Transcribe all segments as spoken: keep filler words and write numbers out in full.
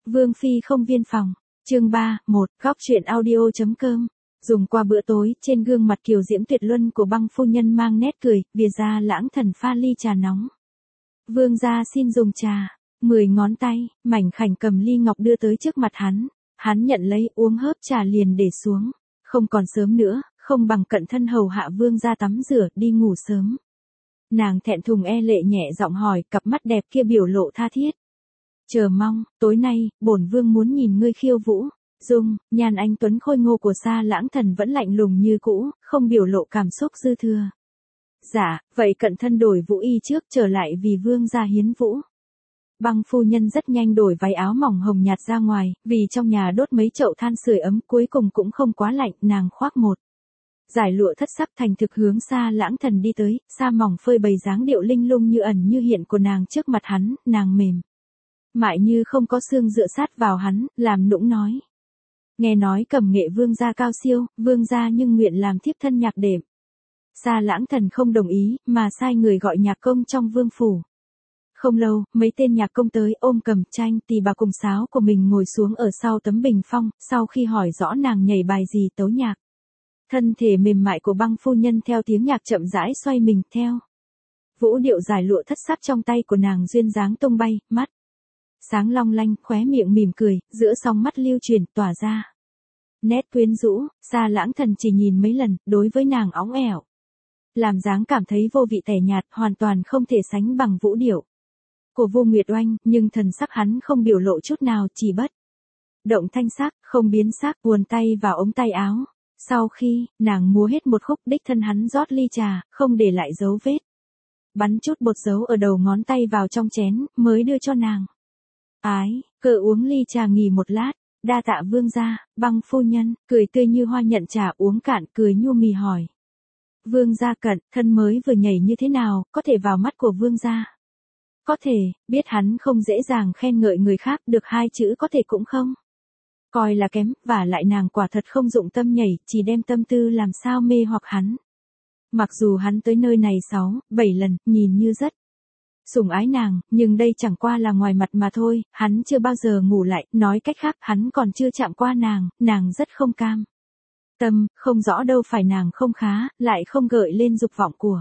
Vương Phi không viên phòng. Chương ba, một, góc truyện audio.com. Dùng qua bữa tối, trên gương mặt kiều diễm tuyệt luân của Băng phu nhân mang nét cười, Vìa gia lãng thần pha ly trà nóng. Vương gia xin dùng trà. Mười ngón tay, mảnh khảnh cầm ly ngọc đưa tới trước mặt hắn. Hắn nhận lấy, uống hớp trà liền để xuống. Không còn sớm nữa, không bằng cận thân hầu hạ vương gia tắm rửa, đi ngủ sớm. Nàng thẹn thùng e lệ nhẹ giọng hỏi, cặp mắt đẹp kia biểu lộ tha thiết. Chờ mong, tối nay, bổn vương muốn nhìn ngươi khiêu vũ. Dung, nhan anh tuấn khôi ngô của Sa Lãng Thần vẫn lạnh lùng như cũ, không biểu lộ cảm xúc dư thừa. Dạ, vậy cận thân đổi vũ y trước trở lại vì vương gia hiến vũ. Băng phu nhân rất nhanh đổi váy áo mỏng hồng nhạt ra ngoài, vì trong nhà đốt mấy chậu than sưởi ấm cuối cùng cũng không quá lạnh, nàng khoác một giải lụa thất sắc thành thực hướng Sa Lãng Thần đi tới, sa mỏng phơi bày dáng điệu linh lung như ẩn như hiện của nàng trước mặt hắn, nàng mềm mại như không có xương dựa sát vào hắn, làm nũng nói. Nghe nói cẩm nghệ vương gia cao siêu, vương gia nhưng nguyện làm thiếp thân nhạc đệm. Sa Lãng Thần không đồng ý, mà sai người gọi nhạc công trong vương phủ. Không lâu, mấy tên nhạc công tới ôm cầm tranh tỳ bà cùng sáo của mình ngồi xuống ở sau tấm bình phong, sau khi hỏi rõ nàng nhảy bài gì tấu nhạc. Thân thể mềm mại của Băng phu nhân theo tiếng nhạc chậm rãi xoay mình theo. Vũ điệu giải lụa thất sắc trong tay của nàng duyên dáng tung bay, mắt sáng long lanh, khóe miệng mỉm cười, giữa song mắt lưu truyền tỏa ra nét quyến rũ. Sa Lãng Thần chỉ nhìn mấy lần, đối với nàng óng ẻo, làm dáng cảm thấy vô vị tẻ nhạt, hoàn toàn không thể sánh bằng vũ điệu của Vô Nguyệt Oanh, nhưng thần sắc hắn không biểu lộ chút nào, chỉ bất động thanh sắc, không biến sắc, buồn tay vào ống tay áo. Sau khi, nàng múa hết một khúc, đích thân hắn rót ly trà, không để lại dấu vết. Bắn chút bột dấu ở đầu ngón tay vào trong chén, mới đưa cho nàng. Ái, cờ uống ly trà nghỉ một lát, đa tạ vương gia. Băng phu nhân, cười tươi như hoa nhận trà uống cạn, cười nhu mì hỏi. Vương gia cận, thân mới vừa nhảy như thế nào, có thể vào mắt của vương gia? Có thể, biết hắn không dễ dàng khen ngợi người khác, được hai chữ có thể cũng không coi là kém, và lại nàng quả thật không dụng tâm nhảy, chỉ đem tâm tư làm sao mê hoặc hắn. Mặc dù hắn tới nơi này sáu, bảy lần, nhìn như rất sủng ái nàng, nhưng đây chẳng qua là ngoài mặt mà thôi, hắn chưa bao giờ ngủ lại, nói cách khác, hắn còn chưa chạm qua nàng, nàng rất không cam tâm, không rõ đâu phải nàng không khá, lại không gợi lên dục vọng của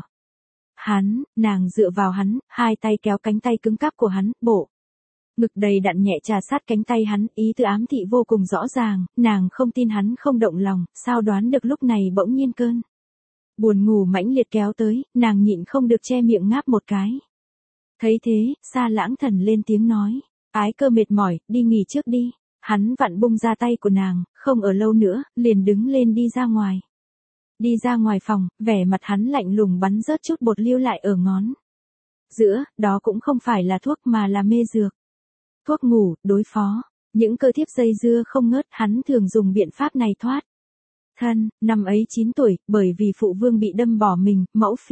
hắn. Nàng dựa vào hắn, hai tay kéo cánh tay cứng cáp của hắn, bộ ngực đầy đặn nhẹ trà sát cánh tay hắn, ý tứ ám thị vô cùng rõ ràng, nàng không tin hắn không động lòng, sao đoán được lúc này bỗng nhiên cơn buồn ngủ mãnh liệt kéo tới, nàng nhịn không được che miệng ngáp một cái. Thấy thế, Sa Lãng Thần lên tiếng nói, ái cơ mệt mỏi, đi nghỉ trước đi. Hắn vặn bung ra tay của nàng, không ở lâu nữa, liền đứng lên đi ra ngoài. Đi ra ngoài phòng, vẻ mặt hắn lạnh lùng bắn rớt chút bột lưu lại ở ngón giữa, đó cũng không phải là thuốc mà là mê dược. Thuốc ngủ, đối phó những cơ thiếp dây dưa không ngớt, hắn thường dùng biện pháp này thoát thân. Năm ấy chín tuổi, bởi vì phụ vương bị đâm bỏ mình, mẫu phi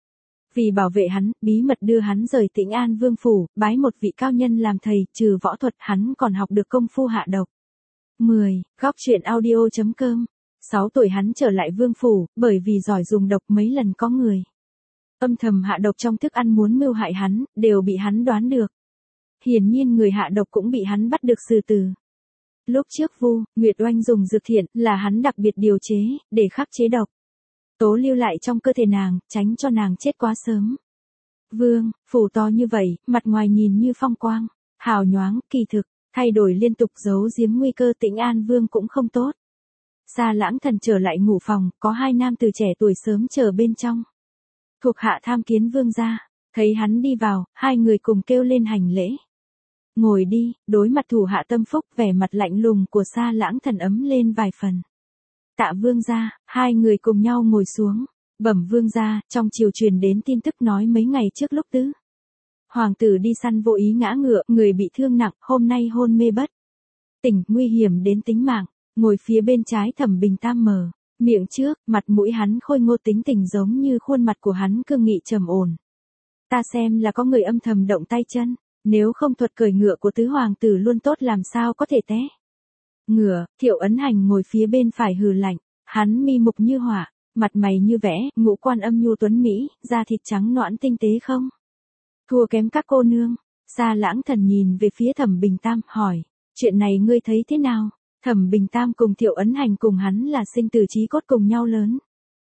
vì bảo vệ hắn, bí mật đưa hắn rời Tĩnh An Vương phủ, bái một vị cao nhân làm thầy, trừ võ thuật, hắn còn học được công phu hạ độc. mười. Góc truyện audio.com. sáu tuổi hắn trở lại vương phủ, bởi vì giỏi dùng độc, mấy lần có người âm thầm hạ độc trong thức ăn muốn mưu hại hắn, đều bị hắn đoán được. Hiển nhiên người hạ độc cũng bị hắn bắt được xử tử. Lúc trước Vu Nguyệt Oanh dùng dược thiện, là hắn đặc biệt điều chế, để khắc chế độc tố lưu lại trong cơ thể nàng, tránh cho nàng chết quá sớm. Vương, phủ to như vậy, mặt ngoài nhìn như phong quang, hào nhoáng, kỳ thực, thay đổi liên tục, giấu giếm nguy cơ. Tĩnh An Vương cũng không tốt. Sa Lãng Thần trở lại ngủ phòng, có hai nam từ trẻ tuổi sớm chờ bên trong. Thuộc hạ tham kiến vương gia. Thấy hắn đi vào, hai người cùng kêu lên hành lễ. Ngồi đi. Đối mặt thủ hạ tâm phúc, vẻ mặt lạnh lùng của Sa Lãng Thần ấm lên vài phần. Tạ vương gia. Hai người cùng nhau ngồi xuống. Bẩm vương gia, trong triều truyền đến tin tức nói mấy ngày trước lúc tứ hoàng tử đi săn vô ý ngã ngựa, người bị thương nặng, hôm nay hôn mê bất tỉnh, nguy hiểm đến tính mạng. Ngồi phía bên trái Thẩm Bình Tam mở miệng trước, mặt mũi hắn khôi ngô, tính tình giống như khuôn mặt của hắn cương nghị trầm ổn. Ta xem là có người âm thầm động tay chân, nếu không thuật cởi ngựa của tứ hoàng tử luôn tốt làm sao có thể té ngựa. Thiệu Ấn Hành ngồi phía bên phải hừ lạnh, hắn mi mục như hỏa, mặt mày như vẽ, ngũ quan âm nhu tuấn mỹ, da thịt trắng nõn tinh tế không thua kém các cô nương. Sa Lãng Thần nhìn về phía Thẩm Bình Tam, hỏi, chuyện này ngươi thấy thế nào? Thẩm Bình Tam cùng Thiệu Ấn Hành cùng hắn là sinh tử chí cốt cùng nhau lớn.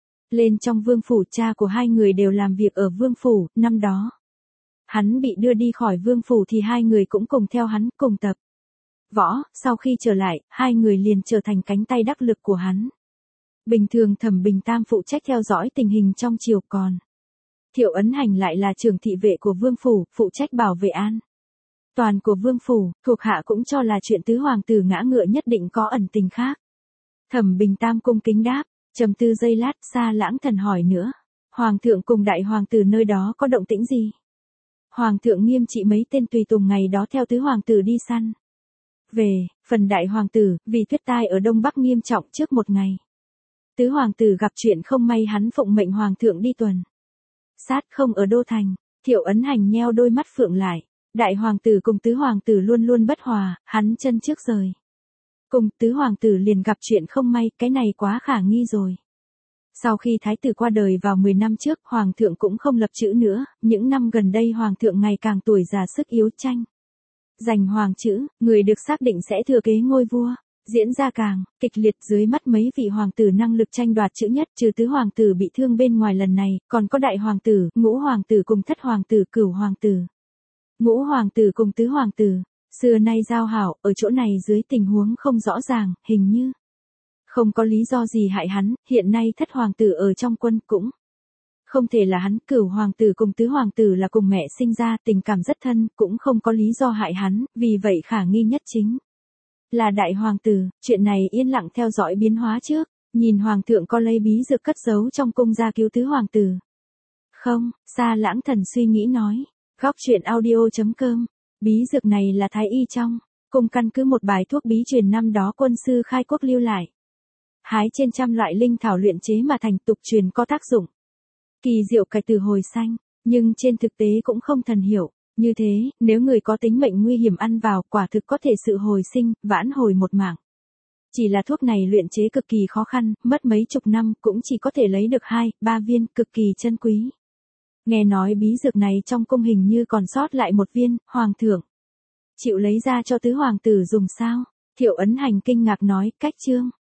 Lên trong vương phủ, cha của hai người đều làm việc ở vương phủ, năm đó. Hắn bị đưa đi khỏi vương phủ thì hai người cũng cùng theo hắn, cùng tập võ, sau khi trở lại, hai người liền trở thành cánh tay đắc lực của hắn. Bình thường Thẩm Bình Tam phụ trách theo dõi tình hình trong triều, còn Thiệu Ấn Hành lại là trưởng thị vệ của vương phủ, phụ trách bảo vệ an toàn của vương phủ, thuộc hạ cũng cho là chuyện tứ hoàng tử ngã ngựa nhất định có ẩn tình khác. Thẩm Bình Tam cung kính đáp, trầm tư giây lát, Sa Lãng Thần hỏi nữa, hoàng thượng cùng đại hoàng tử nơi đó có động tĩnh gì? Hoàng thượng nghiêm trị mấy tên tùy tùng ngày đó theo tứ hoàng tử đi săn về, phần đại hoàng tử, vì tuyết tai ở Đông Bắc nghiêm trọng trước một ngày. Tứ hoàng tử gặp chuyện không may, hắn phụng mệnh hoàng thượng đi tuần sát không ở đô thành. Thiệu Ấn Hành nheo đôi mắt phượng lại, đại hoàng tử cùng tứ hoàng tử luôn luôn bất hòa, hắn chân trước rời cùng tứ hoàng tử liền gặp chuyện không may, cái này quá khả nghi rồi. Sau khi thái tử qua đời vào mười năm trước, hoàng thượng cũng không lập chữ nữa, những năm gần đây hoàng thượng ngày càng tuổi già sức yếu, tranh giành hoàng chữ, người được xác định sẽ thừa kế ngôi vua diễn ra càng kịch liệt dưới mắt mấy vị hoàng tử năng lực tranh đoạt chữ nhất, trừ tứ hoàng tử bị thương bên ngoài lần này, còn có đại hoàng tử, ngũ hoàng tử cùng thất hoàng tử, cửu hoàng tử. Ngũ hoàng tử cùng tứ hoàng tử, xưa nay giao hảo, ở chỗ này dưới tình huống không rõ ràng, hình như không có lý do gì hại hắn, hiện nay thất hoàng tử ở trong quân cũng không thể là hắn, cửu hoàng tử cùng tứ hoàng tử là cùng mẹ sinh ra, tình cảm rất thân, cũng không có lý do hại hắn, vì vậy khả nghi nhất chính là đại hoàng tử. Chuyện này yên lặng theo dõi biến hóa trước, nhìn hoàng thượng có lấy bí dược cất giấu trong cung ra cứu tứ hoàng tử không? Sa Lãng Thần suy nghĩ nói, góc truyện audio chấm com, bí dược này là thái y trong cung căn cứ một bài thuốc bí truyền năm đó quân sư khai quốc lưu lại, hái trên trăm loại linh thảo luyện chế mà thành, tục truyền có tác dụng kỳ diệu cải từ hồi xanh, nhưng trên thực tế cũng không thần hiệu. Như thế, nếu người có tính mệnh nguy hiểm ăn vào, quả thực có thể sự hồi sinh, vãn hồi một mạng. Chỉ là thuốc này luyện chế cực kỳ khó khăn, mất mấy chục năm cũng chỉ có thể lấy được hai, ba viên, cực kỳ chân quý. Nghe nói bí dược này trong cung hình như còn sót lại một viên, hoàng thượng chịu lấy ra cho tứ hoàng tử dùng sao? Thiệu Ấn Hành kinh ngạc nói, cách chương